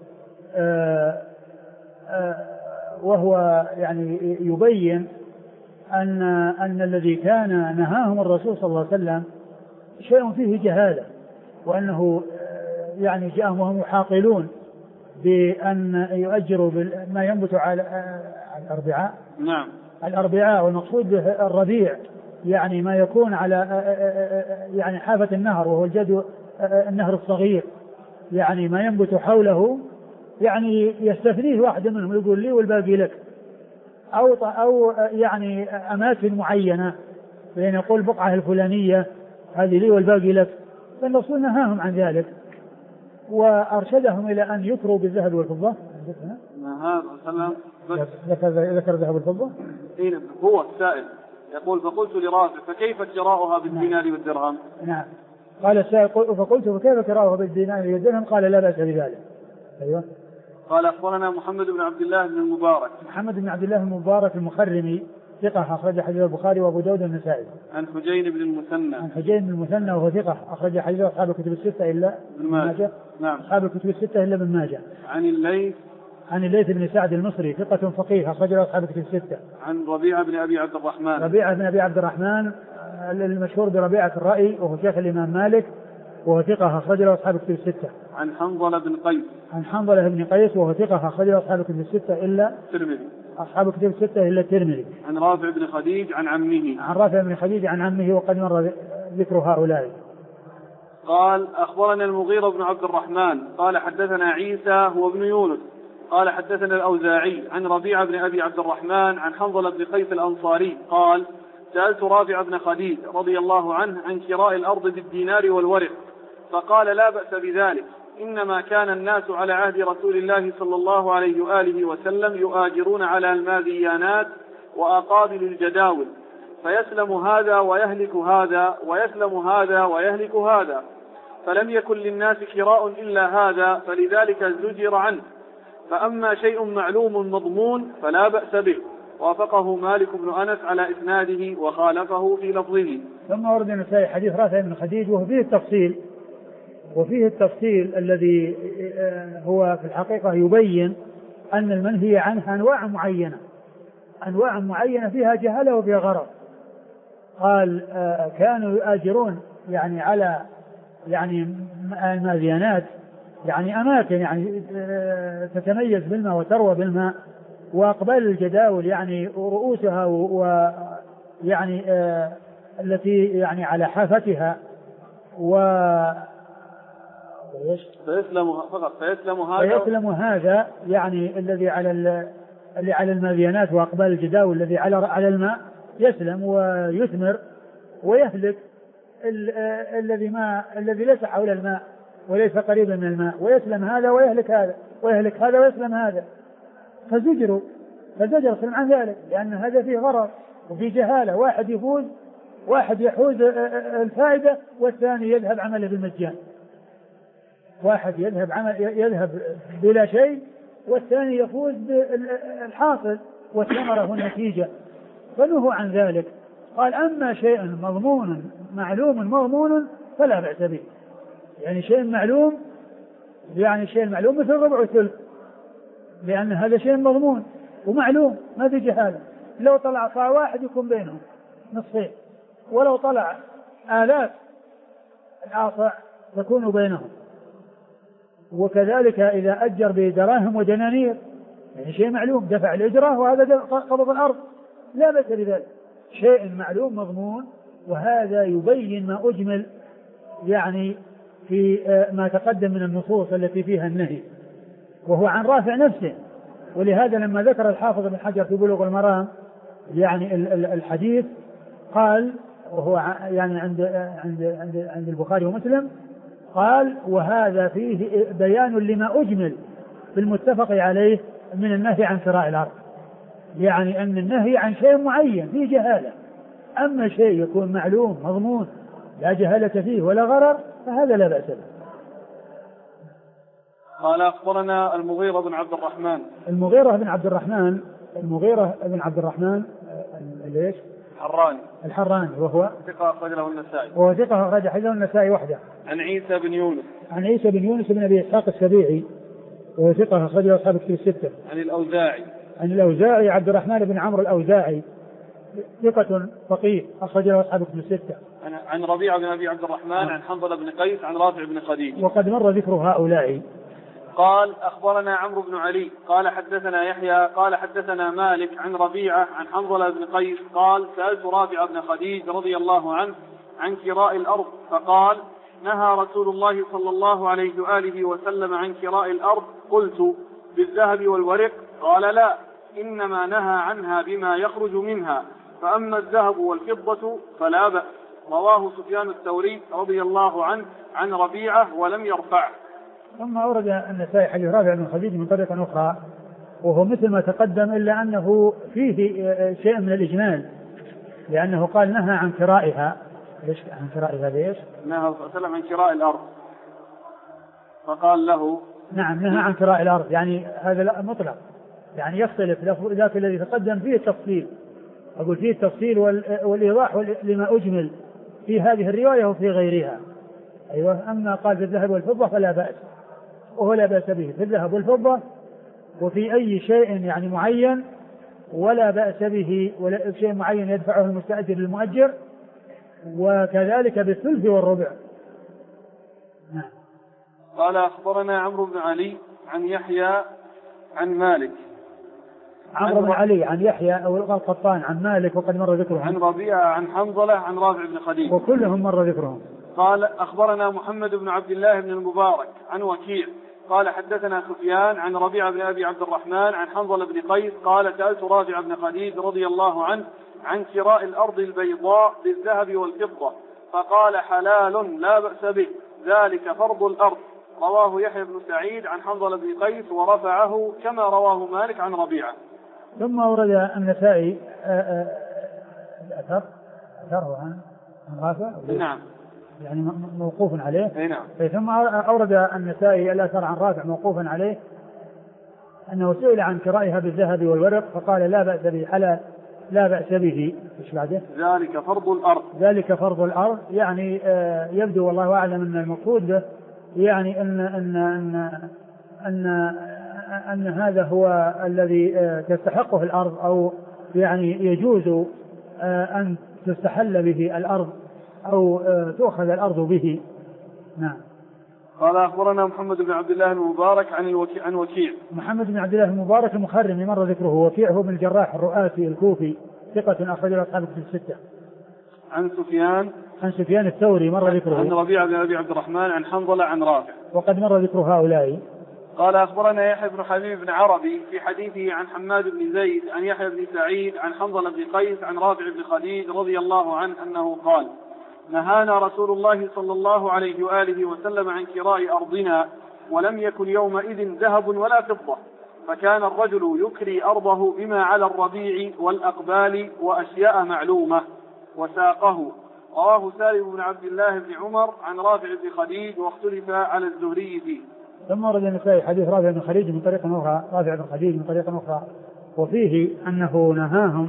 وهو يعني يبين أن الذي كان نهاهم الرسول صلى الله عليه وسلم شيء فيه جهالة، وأنه يعني جاءهم وهم يحاقلون بأن يؤجروا ما ينبت على الأربعاء. نعم. الأربعاء والمقصود به الربيع، يعني ما يكون على يعني حافة النهر وهو الجدو النهر الصغير، يعني ما ينبت حوله، يعني يستثنيه واحد منهم يقول لي والباقي لك، أو يعني أماكن معينة، فإن يقول بقعة الفلانية هذه لي والباقي لك، فالرسول نهاهم عن ذلك وأرشدهم إلى أن يكروا بالذهب والفضة. ذكر الذهب والفضة. هو السائل يقول فقلت لرافع فكيف شراؤها بالدينار والدرهم؟ نعم. قال السائل فقلت فكيف شراؤها بالدينار والدرهم؟ قال لا بأس بذلك. أيوة. قال أخبرنا محمد بن عبد الله بن المبارك. محمد بن عبد الله بن المبارك المخرمي ثقة أخرج حديث البخاري وأبو داود والنسائي. عن حجين بن المثنى. عن حجين بن المثنى وهو ثقة أخرج حديث أصحاب الكتب الستة إلا ابن ماجه. نعم. أصحاب الكتب الستة إلا ابن ماجه. عن الليث. عن الليث بن سعد المصري ثقة فقيه أخرج أصحاب الكتب الستة. عن ربيعة بن أبي عبد الرحمن. ربيعة بن أبي عبد الرحمن المشهور بربيعة الرأي وهو شيخ الإمام مالك وهو ثقة أخرج أصحاب الكتب الستة. عن حنظلة بن قيس. عن حنظلة بن قيس وهو ثقة أخرج أصحاب الكتب الستة إلا الترمذي. أصحاب الكتب الستة إلا الترمذي. عن رافع بن خديج عن عمه. عن رافع بن خديج عن عمه وقد مر ذكر هؤلاء. قال أخبرنا المغيرة بن عبد الرحمن قال حدثنا عيسى هو ابن يونس قال حدثنا الأوزاعي عن ربيعة بن أبي عبد الرحمن عن حنظلة بن قيس الأنصاري قال سألت رافع بن خديج رضي الله عنه عن شراء الأرض بالدينار والورق فقال لا بأس بذلك إنما كان الناس على عهد رسول الله صلى الله عليه وآله وسلم يؤاجرون على الماذيانات وأقابل الجداول فيسلم هذا ويهلك هذا ويسلم هذا ويهلك هذا فلم يكن للناس شراء إلا هذا فلذلك زجر عنه فأما شيء معلوم مضمون فلا بأس به وافقه مالك بن أنس على إسناده وخالفه في لفظه. ثم ورد النسائي حديث رافع بن خديج وفيه التفصيل الذي هو في الحقيقة يبين أن المنهي عنه أنواع معينة فيها جهالة وفيها غرض. قال كانوا يؤاجرون يعني على يعني الماذيانات يعني أماكن يعني تتميز بالماء وتروى بالماء وأقبال الجداول يعني رؤوسها ويعني التي يعني على حافتها فيسلم هذا يعني الذي على الماذيانات وأقبال الجداول الذي على الماء يسلم ويثمر ويهلك الذي ليس حول الماء وليس قريبا من الماء ويسلم هذا ويهلك هذا ويسلم هذا فزجر عن ذلك لأن هذا فيه غرض وفيه جهالة واحد يحوز الفائدة والثاني يذهب عمله بالمجان واحد يذهب بلا شيء والثاني يفوز بالحاصل والثمرة والنتيجة فنهوا عن ذلك. قال أما شيء معلوم فلا بأس به يعني شيء معلوم مثل ربع ثلث لأن هذا شيء مضمون ومعلوم ما في جهالة لو طلع صاع واحد يكون بينهم نصفين ولو طلع آلاف الآصاع تكون بينهم وكذلك إذا أجر بدراهم ودنانير يعني شيء معلوم دفع الإجرة وهذا قبض الأرض لا بأس بذلك شيء معلوم مضمون وهذا يبين ما أجمل يعني في ما تقدم من النصوص التي فيها النهي وهو عن رافع نفسه ولهذا لما ذكر الحافظ بن حجر في بلوغ المرام يعني الحديث قال وهو يعني عند البخاري ومسلم قال وهذا فيه بيان لما أجمل في المتفق عليه من النهي عن شراء الأرض يعني أن النهي عن شيء معين فيه جهالة أما شيء يكون معلوم مضمون لا جهالة فيه ولا غرر فهذا لا بأس به. قال أخبرنا المغيرة بن عبد الرحمن ليش؟ الحراني وهو ثقة أخرج له النسائي أخرج حديثه النسائي وحده. عن عيسى بن يونس بن أبي إسحاق السبيعي وهو ثقة أخرج له أصحاب الكتب الستة. عن الأوزاعي عبد الرحمن بن عمرو الأوزاعي ثقة فقيه أخرج له أصحاب الكتب الستة. عن ربيعة بن أبي عبد الرحمن عن حنظلة بن قيس عن رافع بن خديج وقد مر ذكر هؤلاء. قال أخبرنا عمرو بن علي قال حدثنا يحيى قال حدثنا مالك عن ربيعة عن حنظلة بن قيس قال سألت رافع بن خديج رضي الله عنه عن كراء الأرض فقال نهى رسول الله صلى الله عليه وآله وسلم عن كراء الأرض قلت بالذهب والورق قال لا إنما نهى عنها بما يخرج منها فأما الذهب والفضة فلا بأس رواه سفيان الثوري رضي الله عنه عن ربيعة ولم يرفعه. ثم أورد النسائي حديث رافع بن خديج من طريقة أخرى وهو مثل ما تقدم إلا أنه فيه شيء من الإجمال لأنه قال نهى عن كرائها. ليش عن كرائها ليش؟ نهى صلى الله عليه وسلم عن كراء الأرض فقال له نعم نهى عن كراء الأرض يعني هذا لا مطلق يعني يختلف ذاك الذي تقدم فيه التفصيل أقول فيه التفصيل والإيضاح لما أجمل في هذه الرواية وفي غيرها. أيوة. أما قال في الذهب والفضة فلا بأس، وهو لا بأس به في الذهب والفضة وفي أي شيء يعني معين، ولا بأس به ولا شيء معين يدفعه المستأجر للمؤجر، وكذلك بالثلث والربع. نعم. قال أخبرنا عمرو بن علي عن يحيى عن مالك. عمرو بن علي عن يحيى أو القطان عن مالك وقد مر ذكرهم. عن ربيعة عن حنظلة عن رافع بن خديج وكلهم مر ذكرهم. قال أخبرنا محمد بن عبد الله بن المبارك عن وكيع قال حدثنا سفيان عن ربيعة بن أبي عبد الرحمن عن حنظلة بن قيس قال سألت رافع بن خديج رضي الله عنه عن كراء الأرض البيضاء بالذهب والفضة فقال حلال لا بأس به، ذلك فرض الأرض. رواه يحيى بن سعيد عن حنظلة بن قيس ورفعه كما رواه مالك عن ربيعة. ثم أورد النسائي الأثر عن رافع. نعم. يعني موقوف عليه. نعم. ثم أورد النسائي الأثر عن رافع موقوفا عليه أنه سئل عن كرائها بالذهب والورق فقال لا بأس به، حلال لا بأس به. إيش بعده؟ ذلك فرض الأرض. ذلك فرض الأرض، يعني يبدو والله أعلم أن المقصود به يعني أن هذا هو الذي تستحقه الأرض، أو يعني يجوز أن تستحل به الأرض أو تؤخذ الأرض به. نعم. قال أخبرنا محمد بن عبد الله المبارك عن وكيع. محمد بن عبد الله المبارك المخرمي مر ذكره. وكيع هو بن الجراح الرؤاسي الكوفي ثقة أخرج له أصحاب الكتب الستة. عن سفيان الثوري مر ذكره. عن ربيعة بن أبي عبد الرحمن عن حنظلة عن رافع وقد مر ذكر هؤلاء. قال أخبرنا يحيى بن حبيب بن عربي في حديثه عن حماد بن زيد عن يحيى بن سعيد عن حنظلة بن قيس عن رافع بن خديج رضي الله عنه أنه قال نهانا رسول الله صلى الله عليه وآله وسلم عن كراء أرضنا ولم يكن يومئذ ذهب ولا فضة، فكان الرجل يكري أرضه بما على الربيع والأقبال وأشياء معلومة وساقه. رواه سالم بن عبد الله بن عمر عن رافع بن خديج واختلف على الزهري فيه. ثم ورد النسائي حديث رافع بن خديج من طريق أخرى، رافع بن خديج من طريق أخرى، وفيه أنه نهاهم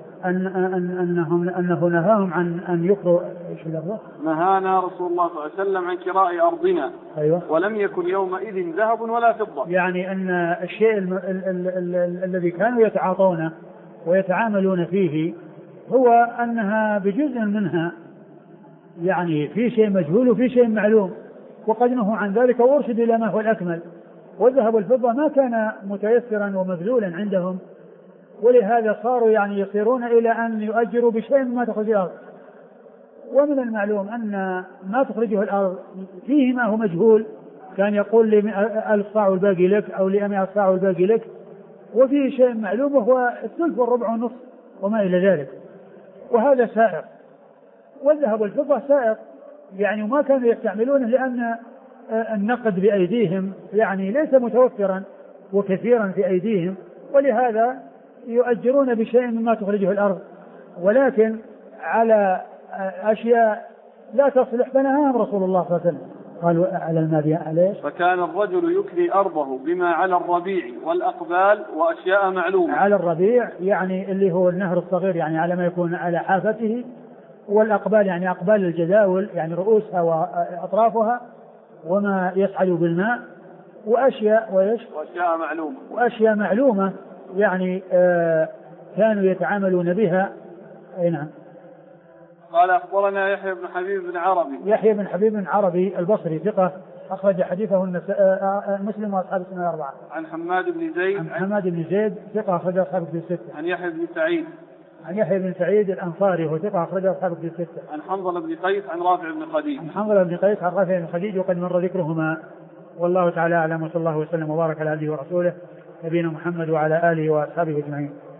أنه نهاهم عن أن يكروا. إيش اللفظ؟ نهانا رسول الله صلى الله عليه وسلم عن كراء أرضنا. أيوة. ولم يكن يومئذ ذهب ولا فضة. يعني أن الشيء الذي كانوا يتعاطونه ويتعاملون فيه هو أنها بجزء منها يعني في شيء مجهول وفي شيء معلوم، وقد نهوا عن ذلك وارشدوا إلى ما هو الأكمل. والذهب والفضة ما كان متيسرا ومبذولا عندهم، ولهذا صاروا يعني يصيرون إلى أن يؤجروا بشيء مما تخرج الأرض. ومن المعلوم أن ما تخرجه الأرض فيه ما هو مجهول، كان يقول لي 1000 صاع والباقي لك أو لي 100 صاع والباقي لك، وفيه شيء معلوم وهو الثلث والربع والنصف وما إلى ذلك، وهذا سائر. والذهب والفضة سائر يعني وما كانوا يستعملونه لأن النقد بأيديهم يعني ليس متوفرا وكثيرا في أيديهم، ولهذا يؤجرون بشيء مما تخرجه الأرض، ولكن على أشياء لا تصلح فنهاهم رسول الله صلى الله عليه وسلم. قالوا على المادية عليه. فكان الرجل يكري أرضه بما على الربيع والأقبال وأشياء معلومة. على الربيع يعني اللي هو النهر الصغير يعني على ما يكون على حافته، والأقبال يعني أقبال الجداول يعني رؤوسها وأطرافها وما يصعد بالماء، وأشياء وأشياء معلومة يعني كانوا يتعاملون بها. نعم. قال أخبرنا يحيى بن حبيب بن عربي البصري ثقة أخرج حديثه مسلم وأصحاب السنة الأربعة. عن حماد بن زيد ثقة أخرج أصحاب الكتب الستة. عن يحيى بن سعيد الأنصاري وهو ثقة أخرج أصحاب الكتب الستة. عن حنظلة بن قيس عن رافع بن خديج وقد مر ذكرهما. والله تعالى أعلم، وصلى الله وسلم وبارك على عبده ورسوله نبينا محمد وعلى آله وأصحابه أجمعين.